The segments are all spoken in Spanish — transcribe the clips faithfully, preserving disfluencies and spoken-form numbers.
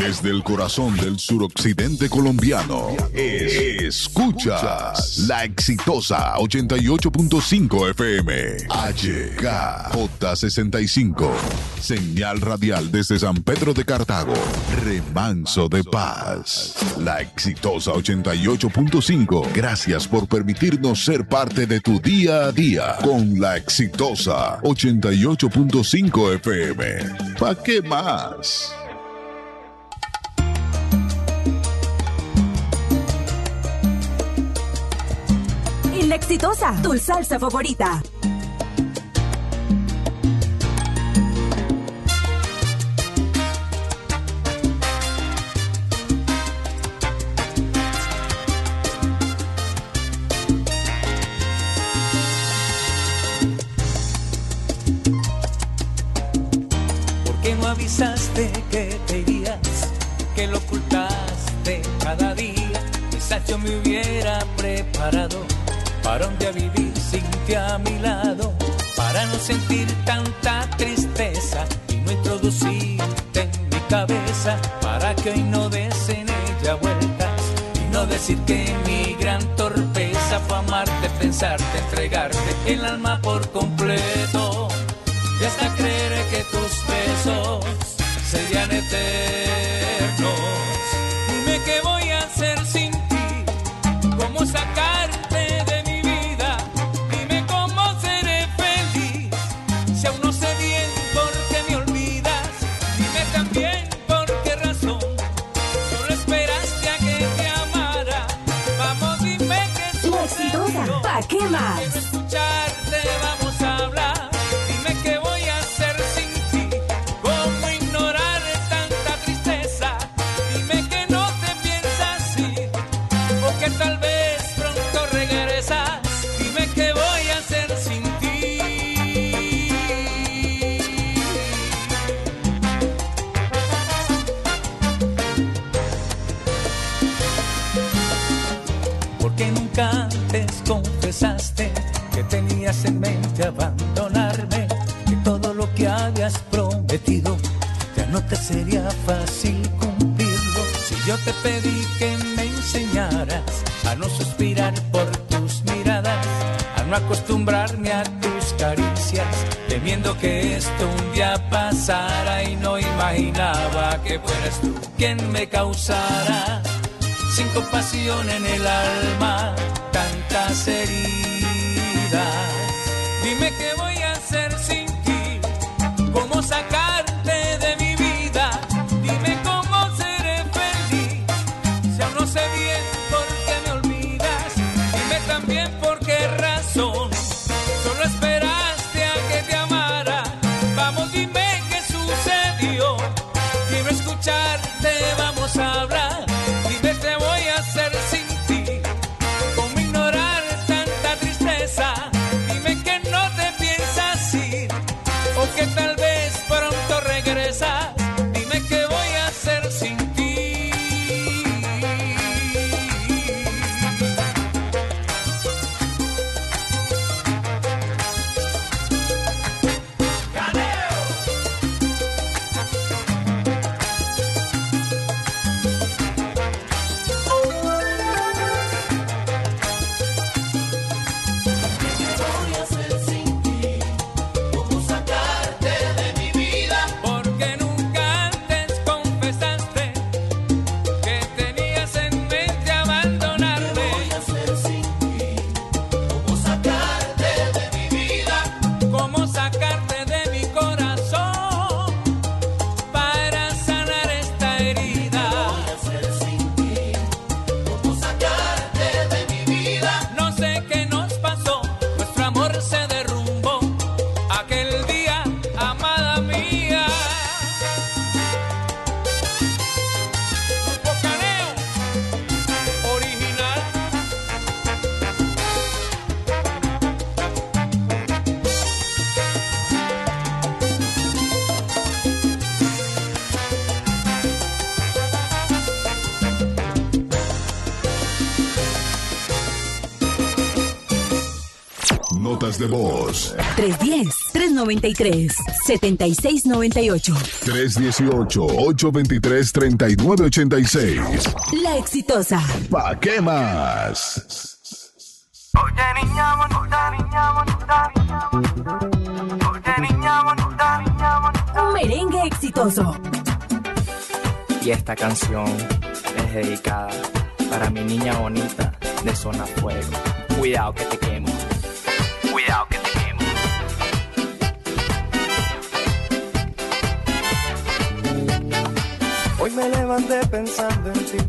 Desde el corazón del suroccidente colombiano, es, escuchas La Exitosa ochenta y ocho punto cinco F M, H K J sesenta y cinco, señal radial desde San Pedro de Cartago, Remanso de Paz. La Exitosa ochenta y ocho punto cinco, gracias por permitirnos ser parte de tu día a día con La Exitosa ochenta y ocho punto cinco F M. ¿Pa' qué más? Y La Exitosa, tu salsa favorita. Avisaste que te irías, que lo ocultaste cada día. Quizás yo me hubiera preparado para un día vivir sin ti a mi lado, para no sentir tanta tristeza y no introducirte en mi cabeza, para que hoy no des en ella vueltas y no decir que mi gran torpeza fue amarte, pensarte, entregarte el alma por completo. Y hasta creer que tus besos serían eternos. Dime qué voy a hacer sin ti, cómo sacarte de mi vida. Dime cómo seré feliz, si aún no sé bien por qué me olvidas. Dime también por qué razón solo esperaste a que te amara. Vamos, dime qué sucedió. La Exitosa, ¿pa' qué más? Quiero escucharte, vamos a hablar. Antes confesaste que tenías en mente abandonarme, que todo lo que habías prometido ya no te sería fácil cumplirlo. Si yo te pedí que me enseñaras a no suspirar por tus miradas, a no acostumbrarme a tus caricias, temiendo que esto un día pasara, y no imaginaba que fueras tú quien me causara sin compasión en el alma tantas heridas. Dime qué voy a hacer sin ti, cómo sacarte de mi vida. Dime cómo seré feliz, si aún no sé bien por qué me olvidas. Dime también por qué razón solo esperaste a que te amara. Vamos, dime qué sucedió. Quiero escucharte, vamos a hablar. Que tal vez pronto regresas. Dime qué voy a hacer sin ti. Notas de voz. tres diez tres nueve tres, siete seis nueve ocho. tres uno ocho, ocho dos tres, tres nueve ocho seis. La Exitosa. ¿Pa' qué más? Oye, niña bonita, niña bonita, niña bonita. Oye, niña bonita, niña bonita. Un merengue exitoso. Y esta canción es dedicada para mi niña bonita de Zona Fuego. Cuidado que te quemo. Cuidado que te quemo. Hoy me levanté pensando en ti,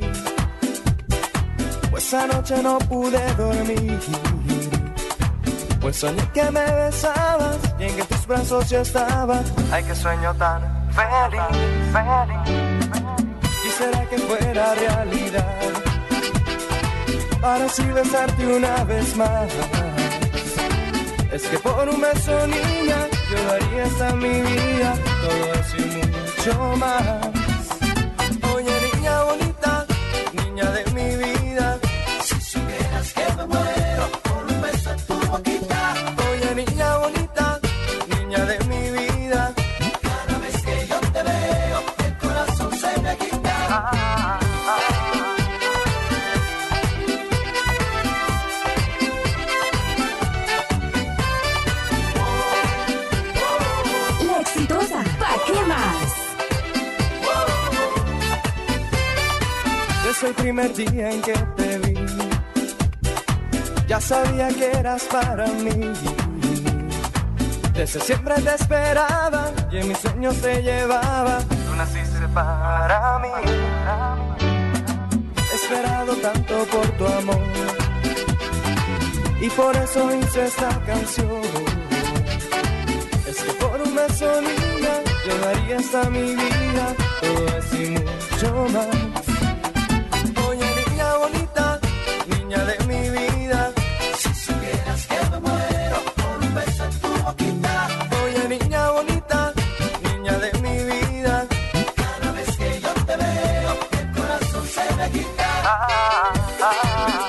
pues anoche no pude dormir, pues soñé que me besabas y en que tus brazos yo estaba. Ay, qué sueño tan feliz, feliz. Quisiera que fuera realidad, para así besarte una vez más. Es que por un beso, niña, yo daría hasta mi vida, todo eso y mucho más. Oye, niña bonita, niña de mi vida, si supieras que me muero por un beso en tu boquita. Oye, niña bonita, niña de mi vida, cada vez que yo te veo, el corazón se me quita. Ah, ah, ah. La Exitosa. ¿Pa' qué más? Desde el primer día en que te vi, ya sabía que eras para mí. Desde siempre te esperaba y en mis sueños te llevaba. Tú naciste para mí. He esperado tanto por tu amor y por eso hice esta canción. Es que por un beso, niña, yo daría hasta mi vida, todo eso y mucho más. Oye, niña bonita, niña de mi vida, si supieras que me muero por un beso en tu boquita. Oye, niña bonita, niña de mi vida, cada vez que yo te veo, el corazón se me quita. Ah, ah, ah.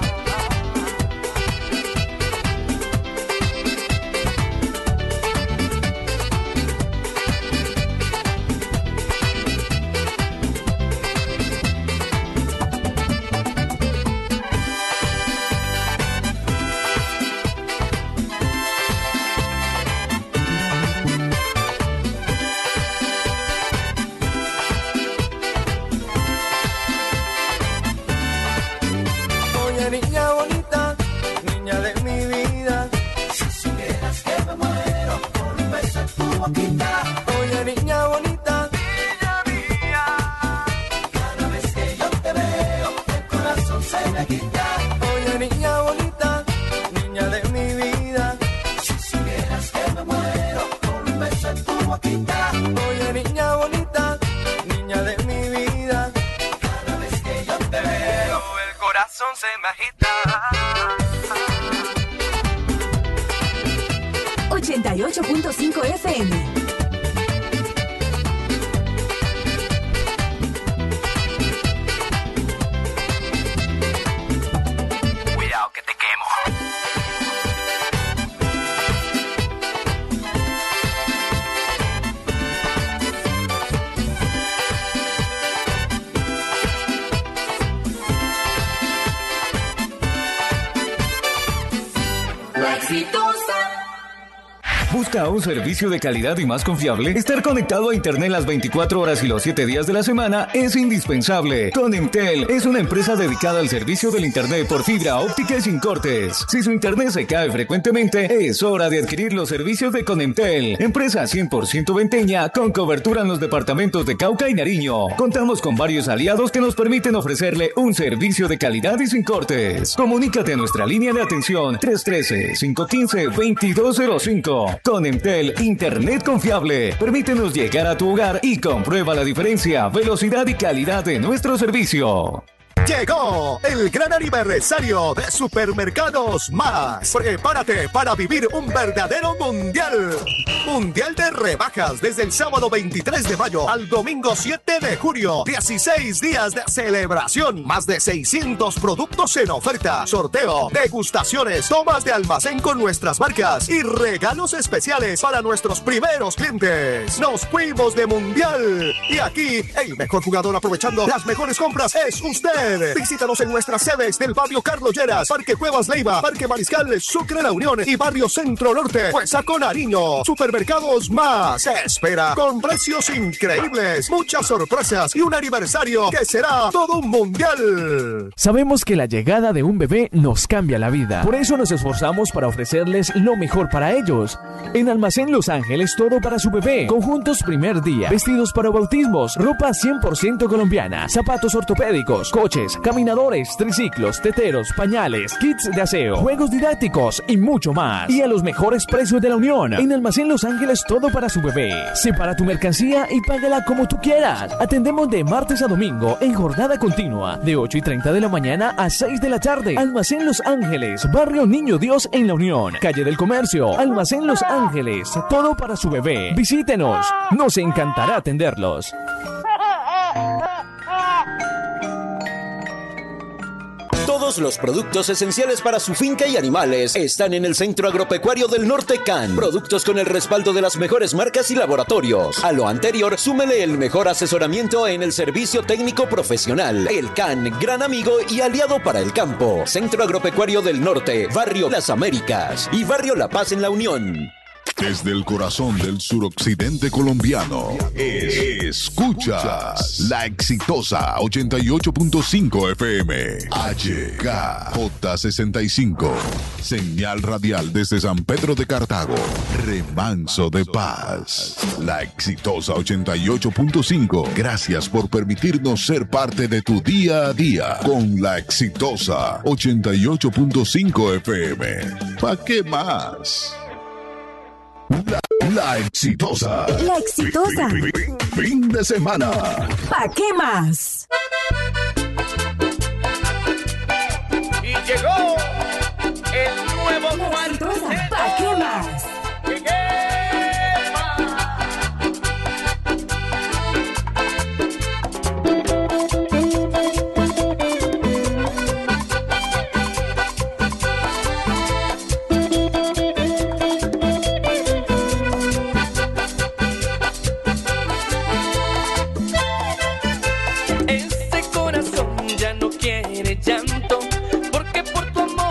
niña bonita, niña de mi vida. Si supieras que me muero por un beso en tu boquita. Oye, niña bonita, niña mía, cada vez que yo te veo, el corazón se me quita. Oye, niña bonita, niña de mi vida. Si supieras que me muero por un beso en tu boquita. Oye, niña bonita, niña de mi vida. Cada vez que yo te veo, el corazón se me agita. ochenta y ocho punto cinco F M. Cuidado que te quemo. La Exitosa. ¿Busca un servicio de calidad y más confiable? Estar conectado a Internet las veinticuatro horas y los siete días de la semana es indispensable. Connemtel es una empresa dedicada al servicio del Internet por fibra óptica y sin cortes. Si su Internet se cae frecuentemente, es hora de adquirir los servicios de Connemtel. Empresa cien por ciento venteña con cobertura en los departamentos de Cauca y Nariño. Contamos con varios aliados que nos permiten ofrecerle un servicio de calidad y sin cortes. Comunícate a nuestra línea de atención tres uno tres, cinco uno cinco, dos dos cero cinco. Connemtel, Internet confiable. Permítenos llegar a tu hogar y comprueba la diferencia, velocidad y calidad de nuestro servicio. Llegó el gran aniversario de Supermercados Más. Prepárate para vivir un verdadero mundial. Mundial de rebajas desde el sábado veintitrés de mayo al domingo siete de junio. dieciséis días de celebración. Más de seiscientos productos en oferta. Sorteo, degustaciones, tomas de almacén con nuestras marcas y regalos especiales para nuestros primeros clientes. Nos fuimos de mundial. Y aquí, el mejor jugador aprovechando las mejores compras es usted. Visítanos en nuestras sedes del barrio Carlos Lleras, Parque Cuevas Leiva, Parque Mariscal Sucre La Unión y barrio Centro Norte. Fuesa con Nariño. Supermercados Más se espera con precios increíbles, muchas sorpresas y un aniversario que será todo un mundial. Sabemos que la llegada de un bebé nos cambia la vida. Por eso nos esforzamos para ofrecerles lo mejor para ellos. En Almacén Los Ángeles, todo para su bebé. Conjuntos primer día, vestidos para bautismos, ropa cien por ciento colombiana, zapatos ortopédicos, coches, caminadores, triciclos, teteros, pañales, kits de aseo, juegos didácticos y mucho más. Y a los mejores precios de la Unión. En Almacén Los Ángeles, todo para su bebé. Separa tu mercancía y págala como tú quieras. Atendemos de martes a domingo en jornada continua, de ocho y treinta de la mañana a seis de la tarde. Almacén Los Ángeles, barrio Niño Dios en La Unión, calle del Comercio. Almacén Los Ángeles, todo para su bebé. Visítenos, nos encantará atenderlos. Todos los productos esenciales para su finca y animales están en el Centro Agropecuario del Norte C A N. Productos con el respaldo de las mejores marcas y laboratorios. A lo anterior, súmele el mejor asesoramiento en el servicio técnico profesional. El C A N, gran amigo y aliado para el campo. Centro Agropecuario del Norte, Barrio Las Américas y Barrio La Paz en La Unión. Desde el corazón del suroccidente colombiano, escuchas La Exitosa ochenta y ocho punto cinco F M, H K J sesenta y cinco, señal radial desde San Pedro de Cartago, Remanso de Paz. La Exitosa ochenta y ocho punto cinco, gracias por permitirnos ser parte de tu día a día con La Exitosa ochenta y ocho punto cinco F M. ¿Pa' qué más? La, la Exitosa. La Exitosa. Fin, fin, fin de semana. ¿Pa' qué más? Y llegó el nuevo La Exitosa. ¿Pa' qué más? Este corazón ya no quiere llanto, porque por tu amor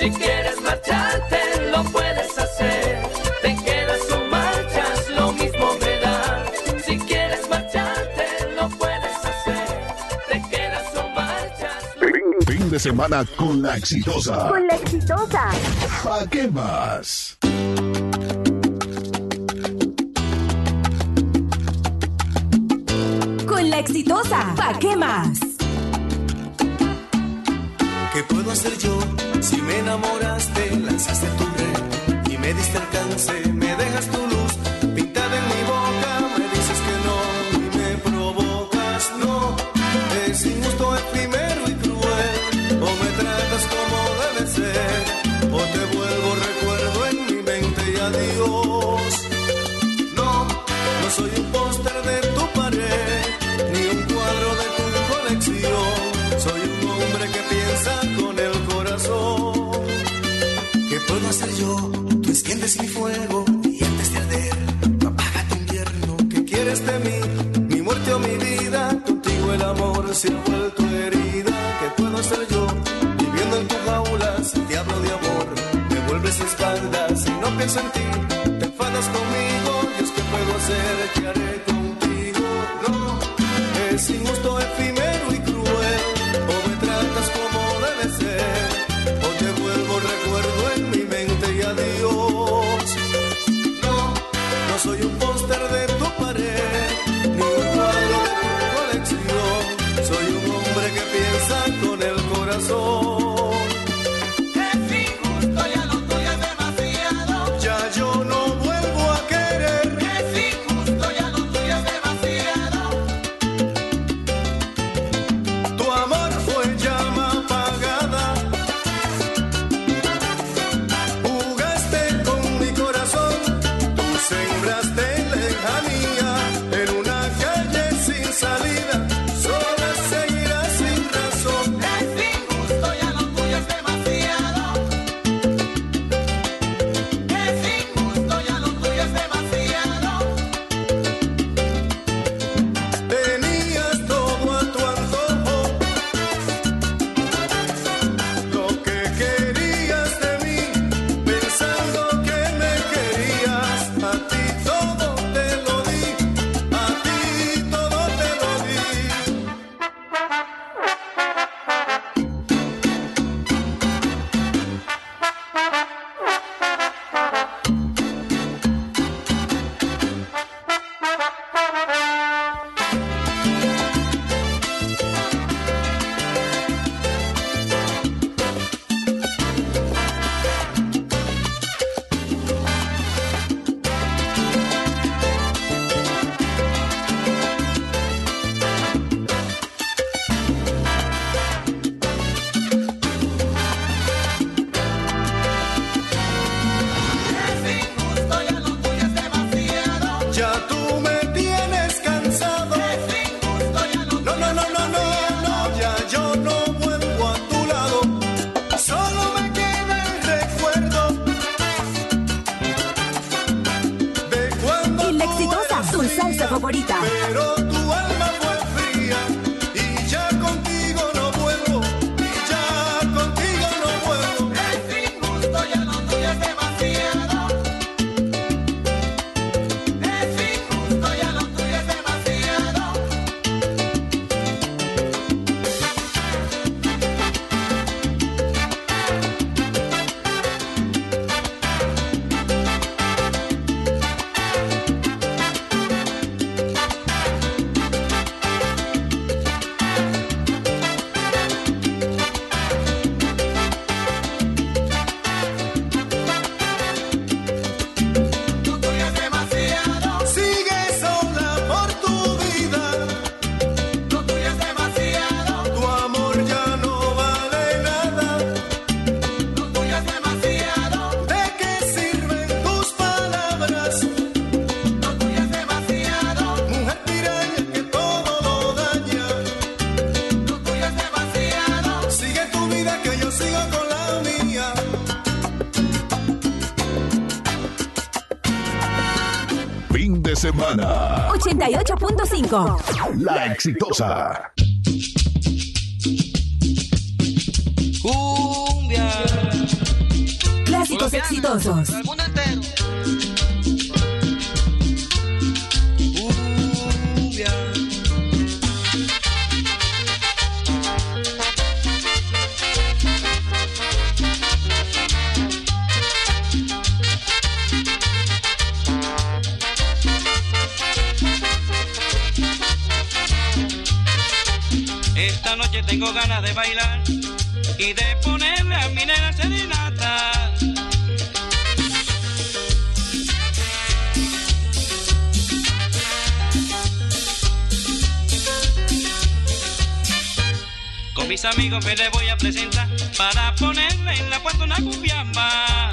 Si quieres marcharte, lo puedes hacer. Te quedas o marchas, lo mismo me da. Si quieres marcharte, lo puedes hacer. Te quedas o marchas. Fin, fin de semana con la exitosa. Con la exitosa. ¿Pa' qué más? Con la exitosa. ¿Pa' qué más? ¿Qué puedo hacer yo si me enamoraste, lanzaste tu red y me diste alcance, me dejas tu luz pintada en mi boca, me dices que no y me provocas? No, es injusto, efímero y cruel, o me tratas como debe ser, o te vuelvo recuerdo en mi mente y adiós. No, no soy un póster de tu pared, ni un cuadro de tu colección. Soy un hombre que piensa con el corazón. ¿Qué puedo hacer yo? Tú enciendes mi fuego y antes de arder, apaga tu invierno. ¿Qué quieres de mí? Mi muerte o mi vida. Contigo el amor se ha vuelto herida. ¿Qué puedo hacer yo? Viviendo en tu jaula, si te hablo de amor, me vuelves espaldas y no pienso en ti. Te enfadas conmigo, Dios, ¿qué puedo hacer? ¿Qué haré contigo? No, es injusto, efímero y cruel. O me tratas como debe ser, o te vuelvo recuerdo en mi mente y adiós. No, no soy un póster de tu pared, ni un cuadro de tu colección. Soy un hombre que piensa con el corazón. Es injusto, ya lo tuyo es demasiado. Ya yo no vuelvo a querer. Es injusto, ya lo tuyo es demasiado. Tu amor fue llama apagada. Jugaste con mi corazón. Tú sembraste lejanía en una calle sin salida. Sola seguirás sin razón. Es injusto, ya lo tuyo es demasiado. Es injusto, ya lo tuyo es demasiado. Tenías todo a tu antojo, lo que querías de mí, pensando que me querías. A ti todo te lo di, a ti todo te lo di. Es injusto, ya lo tuyo es demasiado. Ya tú me tienes cansado. Es injusto, ya lo tuyo. No, no, no, no, no, no. Ya yo no vuelvo a tu lado. Solo me queda el recuerdo de cuando Y la tú exitosa. eras Tu salsa mía, favorita. pero tu alma fue fría y ya contigo no vuelvo. Y ya contigo no vuelvo. Es injusto, ya lo tuyo es demasiado. Es injusto, ya lo tuyo es demasiado. Lo tuyo es demasiado. Sigue sola por tu vida. Lo tuyo es demasiado. Tu amor ya no vale nada. Lo tuyo es demasiado. ¿De qué sirven tus palabras? Lo tuyo es demasiado. Mujer piraña que todo lo daña. Lo tuyo es demasiado. Sigue tu vida que yo sigo con la mía. Fin de semana. ochenta y ocho punto cinco. La exitosa. Cumbia. exitosos. El mundo entero. Esta noche tengo ganas de bailar y de ponerle a mi nena serenata. Con mis amigos me le voy a presentar para ponerle en la puerta una cumbiamba.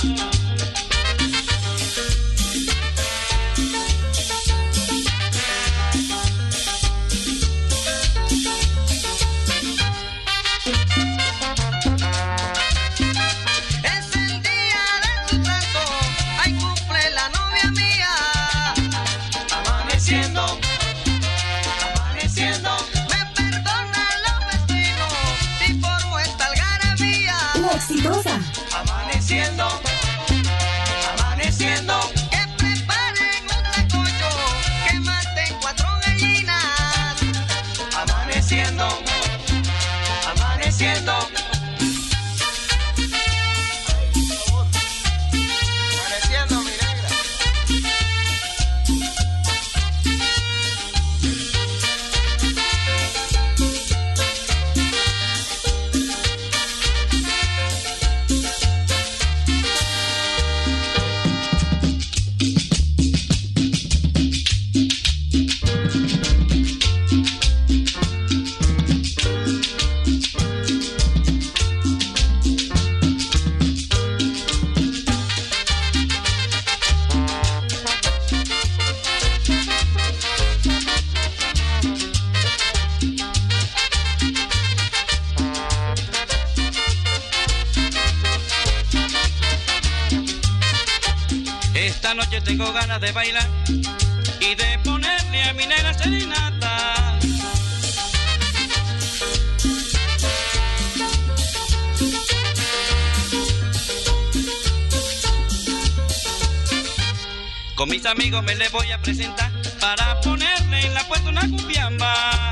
Exitosa. Amaneciendo, amaneciendo, que preparen un tacoyo, que maten cuatro gallinas. Amaneciendo, amaneciendo. Amaneciendo, mi negra. Esta noche tengo ganas de bailar y de ponerle a mi nena serenata. Con mis amigos me le voy a presentar para ponerle en la puerta una cumbiamba.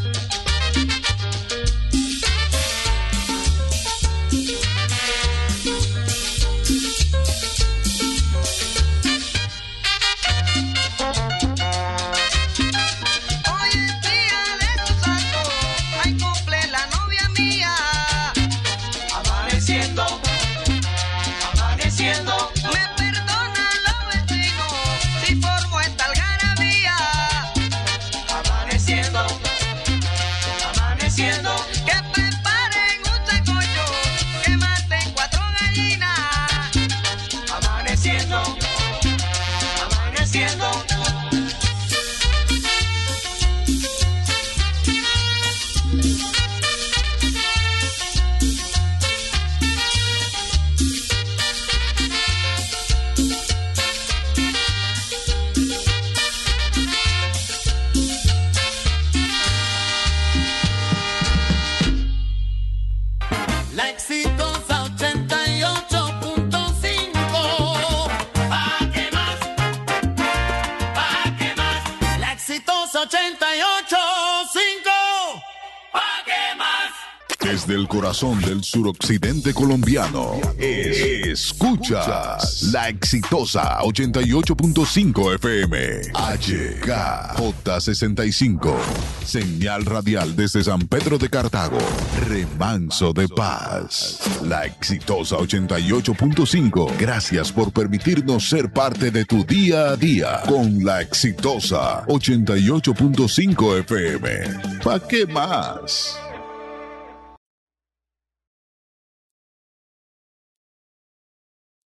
La exitosa ochenta y ocho punto cinco. ¿Pa' qué más? ¿Pa' qué más? La exitosa ochenta y ocho punto cinco. ¿Pa' qué más? Desde el corazón del suroccidente colombiano, escuchas la exitosa ochenta y ocho punto cinco F M, H K J sesenta y cinco, señal radial desde San Pedro de Cartago, Remanso de Paz. La exitosa ochenta y ocho punto cinco, gracias por permitirnos ser parte de tu día a día con la exitosa ochenta y ocho punto cinco F M. ¿Pa' qué más?